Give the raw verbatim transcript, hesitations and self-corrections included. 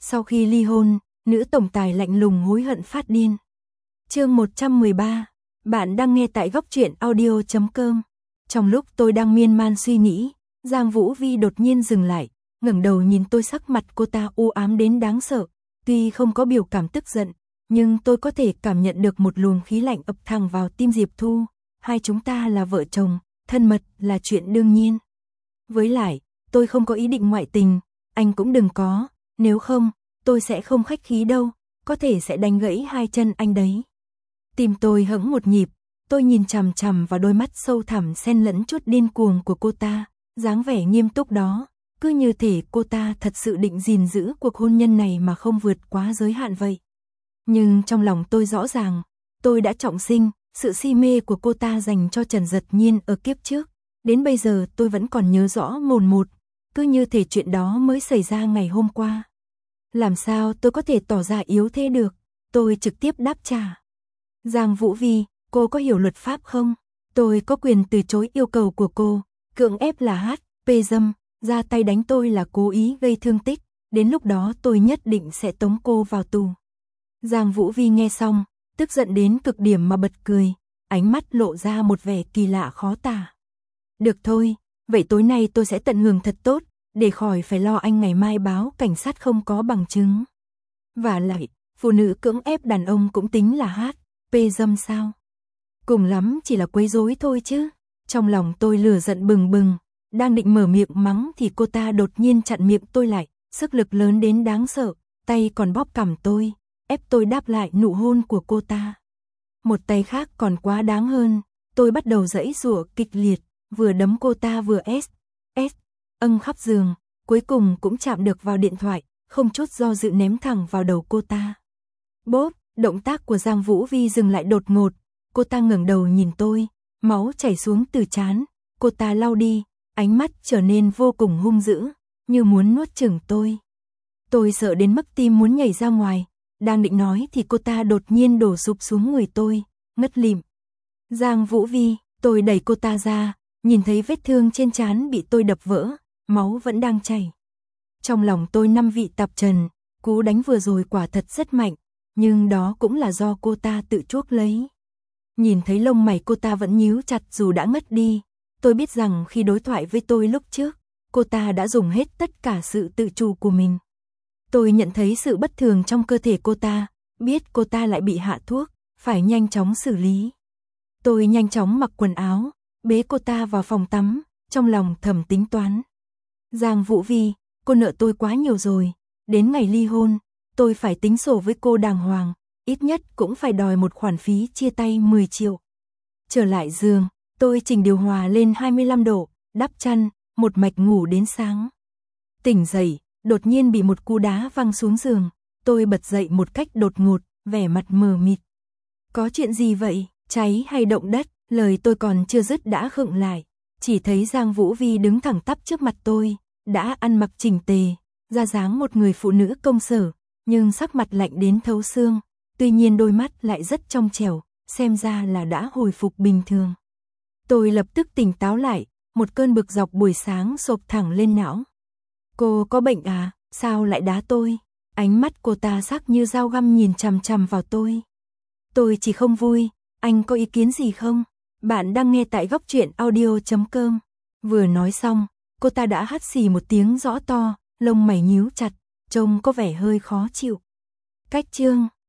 Sau khi ly hôn, nữ tổng tài lạnh lùng hối hận phát điên. Chương một trăm mười ba. Bạn đang nghe tại góc truyện audio chấm com. Trong lúc tôi đang miên man suy nghĩ, Giang Vũ Vi đột nhiên dừng lại, ngẩng đầu nhìn tôi, sắc mặt cô ta u ám đến đáng sợ. Tuy không có biểu cảm tức giận, nhưng tôi có thể cảm nhận được một luồng khí lạnh ập thẳng vào tim Diệp Thu. Hai chúng ta là vợ chồng, thân mật là chuyện đương nhiên. Với lại, tôi không có ý định ngoại tình, anh cũng đừng có, nếu không, tôi sẽ không khách khí đâu, có thể sẽ đánh gãy hai chân anh đấy. Tim tôi hững một nhịp, tôi nhìn chằm chằm vào đôi mắt sâu thẳm xen lẫn chút điên cuồng của cô ta, dáng vẻ nghiêm túc đó, cứ như thể cô ta thật sự định gìn giữ cuộc hôn nhân này mà không vượt quá giới hạn vậy. Nhưng trong lòng tôi rõ ràng, tôi đã trọng sinh, sự si mê của cô ta dành cho Trần Dật Nhiên ở kiếp trước, đến bây giờ tôi vẫn còn nhớ rõ mồn một, cứ như thể chuyện đó mới xảy ra ngày hôm qua. Làm sao tôi có thể tỏ ra yếu thế được, tôi trực tiếp đáp trả. Giang Vũ Vi, cô có hiểu luật pháp không? Tôi có quyền từ chối yêu cầu của cô, cưỡng ép là hát pê dâm, ra tay đánh tôi là cố ý gây thương tích, đến lúc đó tôi nhất định sẽ tống cô vào tù. Giang Vũ Vi nghe xong, tức giận đến cực điểm mà bật cười, ánh mắt lộ ra một vẻ kỳ lạ khó tả. Được thôi, vậy tối nay tôi sẽ tận hưởng thật tốt, để khỏi phải lo anh ngày mai báo cảnh sát không có bằng chứng. Và lại, phụ nữ cưỡng ép đàn ông cũng tính là hát pê dâm sao? Cùng lắm chỉ là quấy rối thôi chứ. Trong lòng tôi lửa giận bừng bừng, đang định mở miệng mắng thì cô ta đột nhiên chặn miệng tôi lại, sức lực lớn đến đáng sợ, tay còn bóp cằm tôi, ép tôi đáp lại nụ hôn của cô ta. Một tay khác còn quá đáng hơn, tôi bắt đầu giãy giụa kịch liệt, vừa đấm cô ta vừa s, s, âng khắp giường, cuối cùng cũng chạm được vào điện thoại, không chút do dự ném thẳng vào đầu cô ta. Bốp, động tác của Giang Vũ Vi dừng lại đột ngột, cô ta ngẩng đầu nhìn tôi, máu chảy xuống từ trán, cô ta lau đi, ánh mắt trở nên vô cùng hung dữ, như muốn nuốt chửng tôi. Tôi sợ đến mức tim muốn nhảy ra ngoài, đang định nói thì cô ta đột nhiên đổ sụp xuống người tôi, ngất lịm. Giang Vũ Vi, tôi đẩy cô ta ra, nhìn thấy vết thương trên trán bị tôi đập vỡ, máu vẫn đang chảy. Trong lòng tôi năm vị tạp trần, cú đánh vừa rồi quả thật rất mạnh, nhưng đó cũng là do cô ta tự chuốc lấy. Nhìn thấy lông mày cô ta vẫn nhíu chặt dù đã ngất đi, tôi biết rằng khi đối thoại với tôi lúc trước, cô ta đã dùng hết tất cả sự tự chủ của mình. Tôi nhận thấy sự bất thường trong cơ thể cô ta, biết cô ta lại bị hạ thuốc, phải nhanh chóng xử lý. Tôi nhanh chóng mặc quần áo, bế cô ta vào phòng tắm, trong lòng thầm tính toán. Giang Vũ Vi, cô nợ tôi quá nhiều rồi, đến ngày ly hôn, tôi phải tính sổ với cô đàng hoàng, ít nhất cũng phải đòi một khoản phí chia tay mười triệu. Trở lại giường, tôi chỉnh điều hòa lên hai mươi lăm độ, đắp chăn, một mạch ngủ đến sáng. Tỉnh dậy, đột nhiên bị một cú đá văng xuống giường, tôi bật dậy một cách đột ngột, vẻ mặt mờ mịt. Có chuyện gì vậy, cháy hay động đất? Lời tôi còn chưa dứt đã khựng lại, chỉ thấy Giang Vũ Vi đứng thẳng tắp trước mặt tôi, đã ăn mặc chỉnh tề, ra dáng một người phụ nữ công sở, nhưng sắc mặt lạnh đến thấu xương, tuy nhiên đôi mắt lại rất trong trẻo, xem ra là đã hồi phục bình thường. Tôi lập tức tỉnh táo lại, một cơn bực dọc buổi sáng xộp thẳng lên não. Cô có bệnh à, sao lại đá tôi? Ánh mắt cô ta sắc như dao găm nhìn chằm chằm vào tôi. Tôi chỉ không vui, anh có ý kiến gì không? Bạn đang nghe tại góc truyện audio chấm com. Vừa nói xong, cô ta đã hắt xì một tiếng rõ to, lông mày nhíu chặt, trông có vẻ hơi khó chịu. Cách chương